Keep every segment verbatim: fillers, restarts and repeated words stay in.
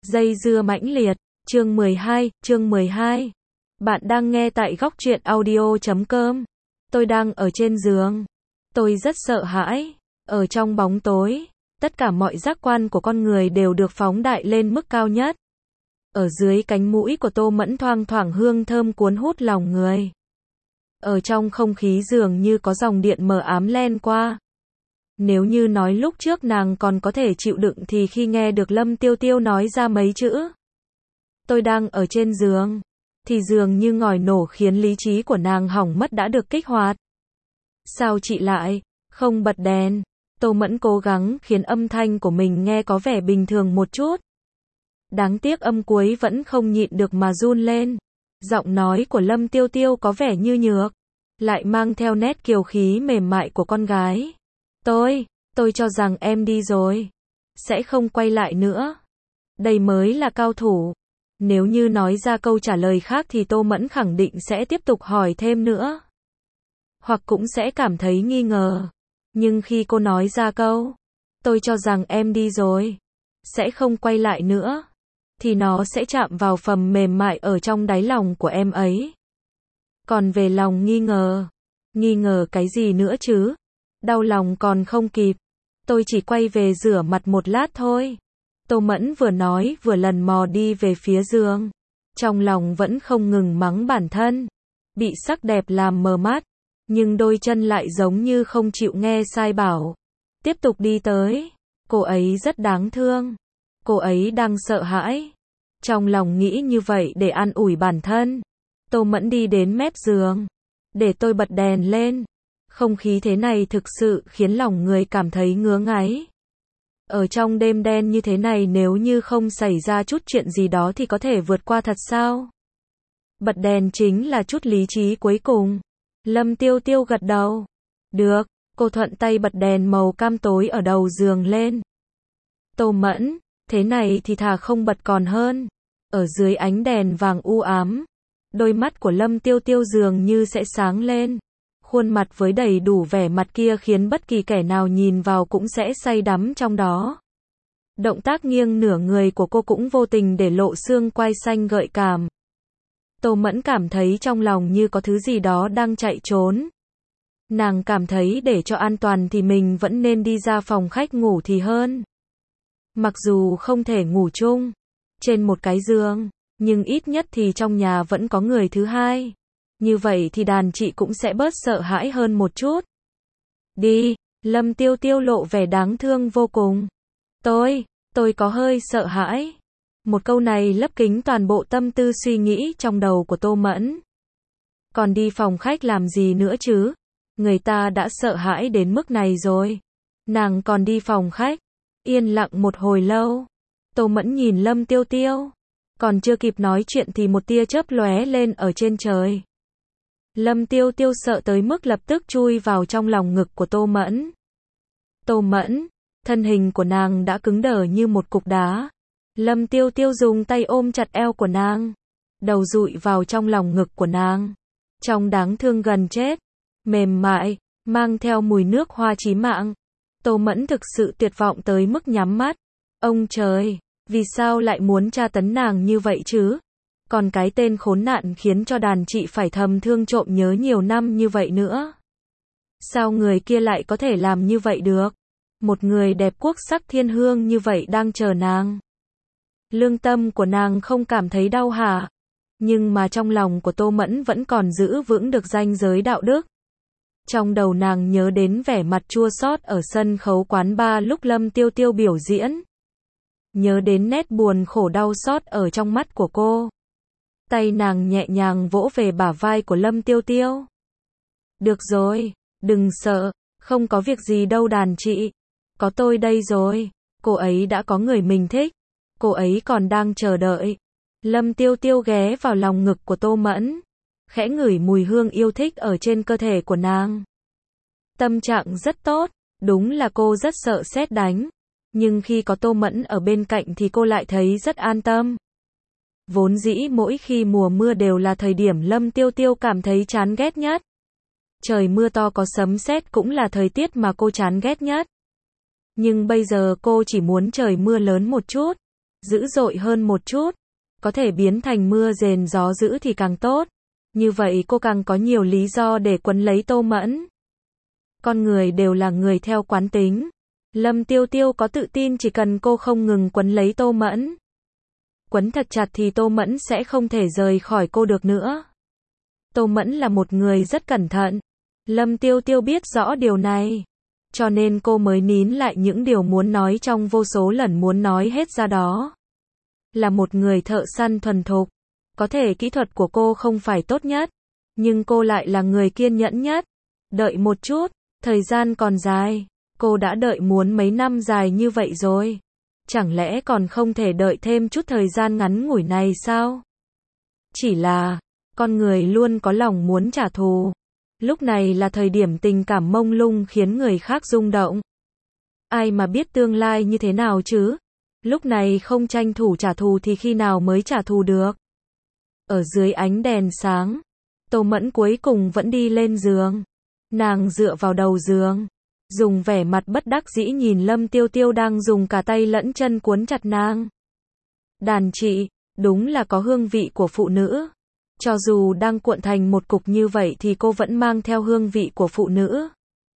Dây dưa mãnh liệt, chương mười hai, chương mười hai. Bạn đang nghe tại góc truyện audio chấm com. Tôi đang ở trên giường. Tôi rất sợ hãi. Ở trong bóng tối, tất cả mọi giác quan của con người đều được phóng đại lên mức cao nhất. Ở dưới cánh mũi của Tô Mẫn thoang thoảng hương thơm cuốn hút lòng người. Ở trong không khí dường như có dòng điện mờ ám len qua. Nếu như nói lúc trước nàng còn có thể chịu đựng thì khi nghe được Lâm Tiêu Tiêu nói ra mấy chữ "tôi đang ở trên giường", thì dường như ngòi nổ khiến lý trí của nàng hỏng mất đã được kích hoạt. "Sao chị lại không bật đèn?" Tô Mẫn cố gắng khiến âm thanh của mình nghe có vẻ bình thường một chút. Đáng tiếc âm cuối vẫn không nhịn được mà run lên. Giọng nói của Lâm Tiêu Tiêu có vẻ như nhược, lại mang theo nét kiều khí mềm mại của con gái. Tôi, tôi cho rằng em đi rồi, sẽ không quay lại nữa. Đây mới là cao thủ. Nếu như nói ra câu trả lời khác thì Tô Mẫn khẳng định sẽ tiếp tục hỏi thêm nữa. Hoặc cũng sẽ cảm thấy nghi ngờ. Nhưng khi cô nói ra câu, tôi cho rằng em đi rồi, sẽ không quay lại nữa, thì nó sẽ chạm vào phần mềm mại ở trong đáy lòng của em ấy. Còn về lòng nghi ngờ, nghi ngờ cái gì nữa chứ? Đau lòng còn không kịp. Tôi chỉ quay về rửa mặt một lát thôi. Tô Mẫn vừa nói vừa lần mò đi về phía giường. Trong lòng vẫn không ngừng mắng bản thân. Bị sắc đẹp làm mờ mắt. Nhưng đôi chân lại giống như không chịu nghe sai bảo. Tiếp tục đi tới. Cô ấy rất đáng thương. Cô ấy đang sợ hãi. Trong lòng nghĩ như vậy để an ủi bản thân. Tô Mẫn đi đến mép giường. Để tôi bật đèn lên. Không khí thế này thực sự khiến lòng người cảm thấy ngứa ngáy. Ở trong đêm đen như thế này nếu như không xảy ra chút chuyện gì đó thì có thể vượt qua thật sao? Bật đèn chính là chút lý trí cuối cùng. Lâm Tiêu Tiêu gật đầu. Được, cô thuận tay bật đèn màu cam tối ở đầu giường lên. Tô Mẫn, thế này thì thà không bật còn hơn. Ở dưới ánh đèn vàng u ám, đôi mắt của Lâm Tiêu Tiêu dường như sẽ sáng lên. Khuôn mặt với đầy đủ vẻ mặt kia khiến bất kỳ kẻ nào nhìn vào cũng sẽ say đắm trong đó. Động tác nghiêng nửa người của cô cũng vô tình để lộ xương quai xanh gợi cảm. Tô Mẫn cảm thấy trong lòng như có thứ gì đó đang chạy trốn. Nàng cảm thấy để cho an toàn thì mình vẫn nên đi ra phòng khách ngủ thì hơn. Mặc dù không thể ngủ chung trên một cái giường, nhưng ít nhất thì trong nhà vẫn có người thứ hai. Như vậy thì đàn chị cũng sẽ bớt sợ hãi hơn một chút. Đi, Lâm Tiêu Tiêu lộ vẻ đáng thương vô cùng. Tôi, tôi có hơi sợ hãi. Một câu này lấp kín toàn bộ tâm tư suy nghĩ trong đầu của Tô Mẫn. Còn đi phòng khách làm gì nữa chứ? Người ta đã sợ hãi đến mức này rồi. Nàng còn đi phòng khách. Yên lặng một hồi lâu. Tô Mẫn nhìn Lâm Tiêu Tiêu. Còn chưa kịp nói chuyện thì một tia chớp lóe lên ở trên trời. Lâm Tiêu Tiêu sợ tới mức lập tức chui vào trong lòng ngực của Tô Mẫn. Tô Mẫn, thân hình của nàng đã cứng đờ như một cục đá. Lâm Tiêu Tiêu dùng tay ôm chặt eo của nàng, đầu dụi vào trong lòng ngực của nàng. Trong đáng thương gần chết, mềm mại, mang theo mùi nước hoa chí mạng. Tô Mẫn thực sự tuyệt vọng tới mức nhắm mắt. Ông trời, vì sao lại muốn tra tấn nàng như vậy chứ? Còn cái tên khốn nạn khiến cho đàn chị phải thầm thương trộm nhớ nhiều năm như vậy nữa. Sao người kia lại có thể làm như vậy được? Một người đẹp quốc sắc thiên hương như vậy đang chờ nàng. Lương tâm của nàng không cảm thấy đau hả? Nhưng mà trong lòng của Tô Mẫn vẫn còn giữ vững được ranh giới đạo đức. Trong đầu nàng nhớ đến vẻ mặt chua xót ở sân khấu quán bar lúc Lâm Tiêu Tiêu biểu diễn. Nhớ đến nét buồn khổ đau xót ở trong mắt của cô. Tay nàng nhẹ nhàng vỗ về bả vai của Lâm Tiêu Tiêu. Được rồi, đừng sợ, không có việc gì đâu đàn chị. Có tôi đây rồi. Cô ấy đã có người mình thích. Cô ấy còn đang chờ đợi. Lâm Tiêu Tiêu ghé vào lòng ngực của Tô Mẫn, khẽ ngửi mùi hương yêu thích ở trên cơ thể của nàng. Tâm trạng rất tốt, đúng là cô rất sợ sét đánh. Nhưng khi có Tô Mẫn ở bên cạnh thì cô lại thấy rất an tâm. Vốn dĩ mỗi khi mùa mưa đều là thời điểm Lâm Tiêu Tiêu cảm thấy chán ghét nhất. Trời mưa to có sấm sét cũng là thời tiết mà cô chán ghét nhất. Nhưng bây giờ cô chỉ muốn trời mưa lớn một chút. dữ dội hơn một chút, có thể biến thành mưa rền gió dữ thì càng tốt. Như vậy cô càng có nhiều lý do để quấn lấy Tô Mẫn. Con người đều là người theo quán tính. Lâm Tiêu Tiêu có tự tin chỉ cần cô không ngừng quấn lấy Tô Mẫn. Quấn thật chặt thì Tô Mẫn sẽ không thể rời khỏi cô được nữa. Tô Mẫn là một người rất cẩn thận. Lâm Tiêu Tiêu biết rõ điều này. Cho nên cô mới nín lại những điều muốn nói trong vô số lần muốn nói hết ra đó. Là một người thợ săn thuần thục. Có thể kỹ thuật của cô không phải tốt nhất. Nhưng cô lại là người kiên nhẫn nhất. Đợi một chút, thời gian còn dài. Cô đã đợi muốn mấy năm dài như vậy rồi. Chẳng lẽ còn không thể đợi thêm chút thời gian ngắn ngủi này sao? Chỉ là, con người luôn có lòng muốn trả thù. Lúc này là thời điểm tình cảm mông lung khiến người khác rung động. Ai mà biết tương lai như thế nào chứ? Lúc này không tranh thủ trả thù thì khi nào mới trả thù được? Ở dưới ánh đèn sáng, Tô Mẫn cuối cùng vẫn đi lên giường. Nàng dựa vào đầu giường, dùng vẻ mặt bất đắc dĩ nhìn Lâm Tiêu Tiêu đang dùng cả tay lẫn chân cuốn chặt nàng. Đàn chị, đúng là có hương vị của phụ nữ. Cho dù đang cuộn thành một cục như vậy thì cô vẫn mang theo hương vị của phụ nữ.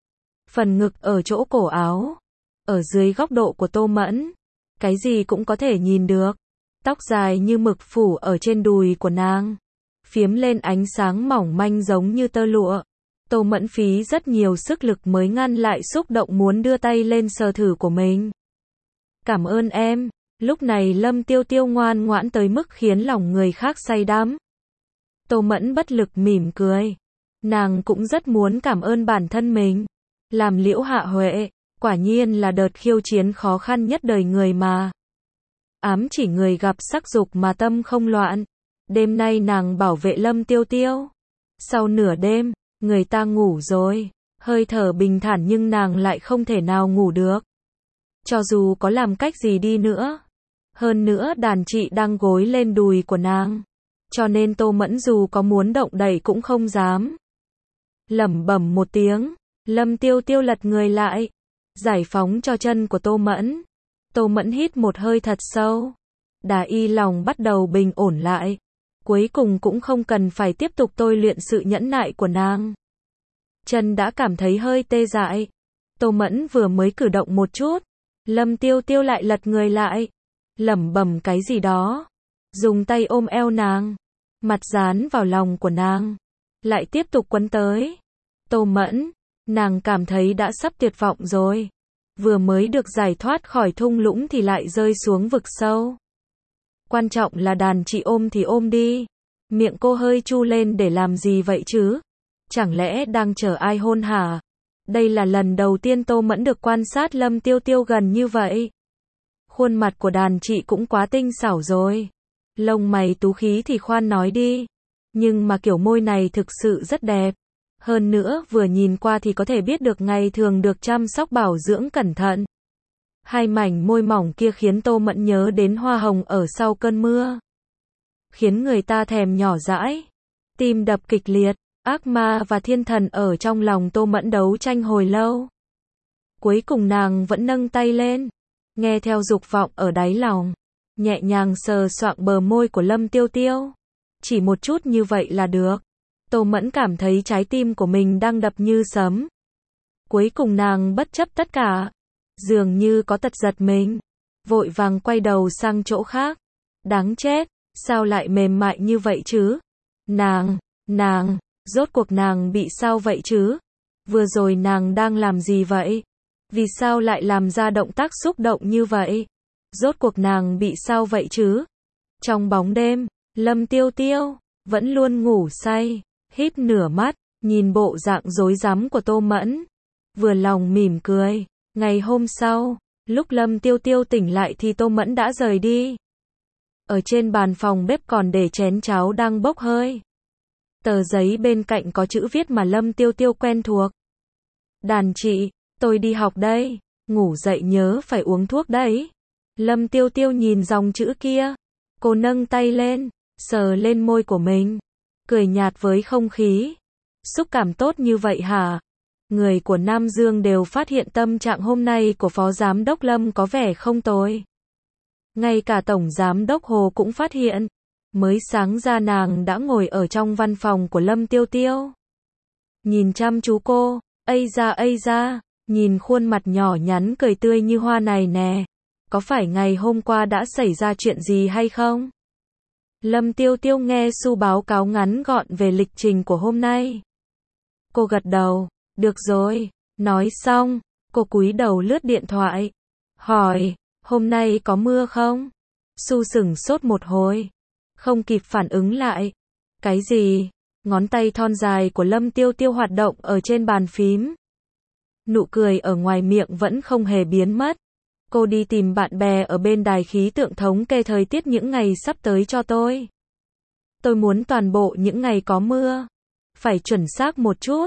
Phần ngực ở chỗ cổ áo, ở dưới góc độ của Tô Mẫn, cái gì cũng có thể nhìn được. Tóc dài như mực phủ ở trên đùi của nàng, phiếm lên ánh sáng mỏng manh giống như tơ lụa. Tô Mẫn phí rất nhiều sức lực mới ngăn lại xúc động muốn đưa tay lên sờ thử của mình. Cảm ơn em. Lúc này Lâm Tiêu Tiêu ngoan ngoãn tới mức khiến lòng người khác say đắm. Tô Mẫn bất lực mỉm cười. Nàng cũng rất muốn cảm ơn bản thân mình. Làm Liễu Hạ Huệ, quả nhiên là đợt khiêu chiến khó khăn nhất đời người mà. Ám chỉ người gặp sắc dục mà tâm không loạn. Đêm nay nàng bảo vệ Lâm Tiêu Tiêu. Sau nửa đêm, người ta ngủ rồi. Hơi thở bình thản nhưng nàng lại không thể nào ngủ được. Cho dù có làm cách gì đi nữa. Hơn nữa đàn chị đang gối lên đùi của nàng. Cho nên Tô Mẫn dù có muốn động đậy cũng không dám. Lẩm bẩm một tiếng, Lâm Tiêu Tiêu lật người lại, giải phóng cho chân của Tô Mẫn. Tô Mẫn hít một hơi thật sâu. Đà y lòng bắt đầu bình ổn lại. Cuối cùng cũng không cần phải tiếp tục tôi luyện sự nhẫn nại của nàng. Chân đã cảm thấy hơi tê dại. Tô Mẫn vừa mới cử động một chút, Lâm Tiêu Tiêu lại lật người lại, lẩm bẩm cái gì đó, dùng tay ôm eo nàng, mặt dán vào lòng của nàng, lại tiếp tục quấn tới. Tô Mẫn, nàng cảm thấy đã sắp tuyệt vọng rồi. Vừa mới được giải thoát khỏi thung lũng thì lại rơi xuống vực sâu. Quan trọng là đàn chị ôm thì ôm đi. Miệng cô hơi chu lên để làm gì vậy chứ? Chẳng lẽ đang chờ ai hôn hả? Đây là lần đầu tiên Tô Mẫn được quan sát Lâm Tiêu Tiêu gần như vậy. Khuôn mặt của đàn chị cũng quá tinh xảo rồi. Lông mày tú khí thì khoan nói đi. Nhưng mà kiểu môi này thực sự rất đẹp. Hơn nữa vừa nhìn qua thì có thể biết được ngày thường được chăm sóc bảo dưỡng cẩn thận. Hai mảnh môi mỏng kia khiến Tô Mẫn nhớ đến hoa hồng ở sau cơn mưa. Khiến người ta thèm nhỏ dãi. Tim đập kịch liệt. Ác ma và thiên thần ở trong lòng Tô Mẫn đấu tranh hồi lâu. Cuối cùng nàng vẫn nâng tay lên. Nghe theo dục vọng ở đáy lòng. Nhẹ nhàng sờ soạng bờ môi của Lâm Tiêu Tiêu. Chỉ một chút như vậy là được. Tô Mẫn cảm thấy trái tim của mình đang đập như sấm. Cuối cùng nàng bất chấp tất cả. Dường như có tật giật mình. Vội vàng quay đầu sang chỗ khác. Đáng chết, sao lại mềm mại như vậy chứ? Nàng, nàng, rốt cuộc nàng bị sao vậy chứ? Vừa rồi nàng đang làm gì vậy? Vì sao lại làm ra động tác xúc động như vậy? Rốt cuộc nàng bị sao vậy chứ? Trong bóng đêm, Lâm Tiêu Tiêu vẫn luôn ngủ say, híp nửa mắt, nhìn bộ dạng rối rắm của Tô Mẫn, vừa lòng mỉm cười. Ngày hôm sau, lúc Lâm Tiêu Tiêu tỉnh lại thì Tô Mẫn đã rời đi. Ở trên bàn phòng bếp còn để chén cháo đang bốc hơi. Tờ giấy bên cạnh có chữ viết mà Lâm Tiêu Tiêu quen thuộc. Đàn chị, tôi đi học đây, ngủ dậy nhớ phải uống thuốc đấy. Lâm Tiêu Tiêu nhìn dòng chữ kia. Cô nâng tay lên, sờ lên môi của mình, cười nhạt với không khí. Xúc cảm tốt như vậy hả? Người của Nam Dương đều phát hiện tâm trạng hôm nay của Phó Giám đốc Lâm có vẻ không tồi. Ngay cả Tổng Giám đốc Hồ cũng phát hiện. Mới sáng ra nàng đã ngồi ở trong văn phòng của Lâm Tiêu Tiêu. Nhìn chăm chú cô, ây da ây da, nhìn khuôn mặt nhỏ nhắn cười tươi như hoa này nè. Có phải ngày hôm qua đã xảy ra chuyện gì hay không? Lâm Tiêu Tiêu nghe Su báo cáo ngắn gọn về lịch trình của hôm nay. Cô gật đầu, được rồi, nói xong, cô cúi đầu lướt điện thoại. Hỏi, hôm nay có mưa không? Su sửng sốt một hồi, không kịp phản ứng lại. Cái gì? Ngón tay thon dài của Lâm Tiêu Tiêu hoạt động ở trên bàn phím. Nụ cười ở ngoài miệng vẫn không hề biến mất. Cô đi tìm bạn bè ở bên đài khí tượng thống kê thời tiết những ngày sắp tới cho tôi. Tôi muốn toàn bộ những ngày có mưa. Phải chuẩn xác một chút.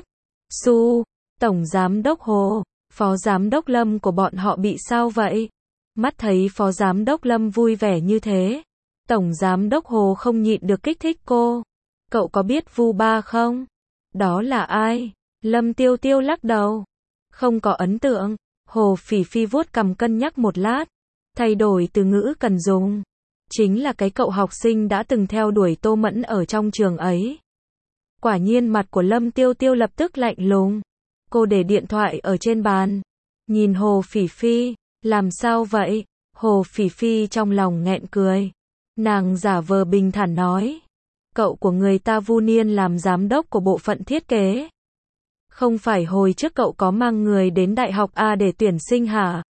Su, Tổng Giám đốc Hồ, Phó Giám đốc Lâm của bọn họ bị sao vậy? Mắt thấy Phó Giám đốc Lâm vui vẻ như thế. Tổng Giám đốc Hồ không nhịn được kích thích cô. Cậu có biết Vu Ba không? Đó là ai? Lâm Tiêu Tiêu lắc đầu. Không có ấn tượng. Hồ Phỉ Phi vuốt cằm cân nhắc một lát. Thay đổi từ ngữ cần dùng. Chính là cái cậu học sinh đã từng theo đuổi Tô Mẫn ở trong trường ấy. Quả nhiên mặt của Lâm Tiêu Tiêu lập tức lạnh lùng. Cô để điện thoại ở trên bàn. Nhìn Hồ Phỉ Phi. Làm sao vậy? Hồ Phỉ Phi trong lòng nghẹn cười. Nàng giả vờ bình thản nói. Cậu của người ta Vu Niên làm giám đốc của bộ phận thiết kế. Không phải hồi trước cậu có mang người đến Đại học A để tuyển sinh hả?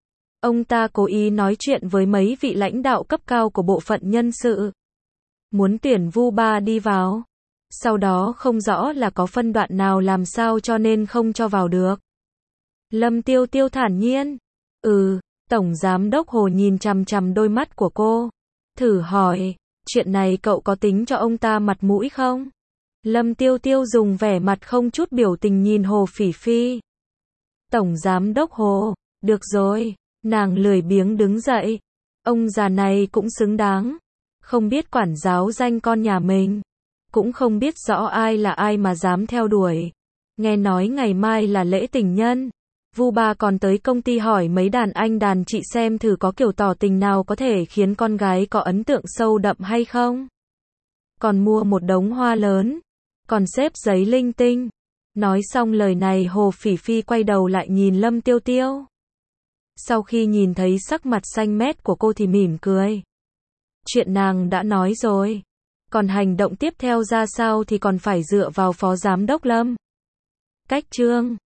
Ông ta cố ý nói chuyện với mấy vị lãnh đạo cấp cao của bộ phận nhân sự. Muốn tuyển Vu Ba đi vào. Sau đó không rõ là có phân đoạn nào làm sao cho nên không cho vào được. Lâm Tiêu Tiêu thản nhiên. Ừ, Tổng Giám đốc Hồ nhìn chằm chằm đôi mắt của cô. Thử hỏi, chuyện này cậu có tính cho ông ta mặt mũi không? Lâm Tiêu Tiêu dùng vẻ mặt không chút biểu tình nhìn Hồ Phỉ Phi. Tổng Giám đốc Hồ, được rồi, nàng lười biếng đứng dậy. Ông già này cũng xứng đáng. Không biết quản giáo danh con nhà mình. Cũng không biết rõ ai là ai mà dám theo đuổi. Nghe nói ngày mai là lễ tình nhân. Vu Ba còn tới công ty hỏi mấy đàn anh đàn chị xem thử có kiểu tỏ tình nào có thể khiến con gái có ấn tượng sâu đậm hay không. Còn mua một đống hoa lớn. Còn xếp giấy linh tinh. Nói xong lời này Hồ Phỉ Phi quay đầu lại nhìn Lâm Tiêu Tiêu. Sau khi nhìn thấy sắc mặt xanh mét của cô thì mỉm cười. Chuyện nàng đã nói rồi. Còn hành động tiếp theo ra sao thì còn phải dựa vào Phó Giám đốc Lâm. Cách chương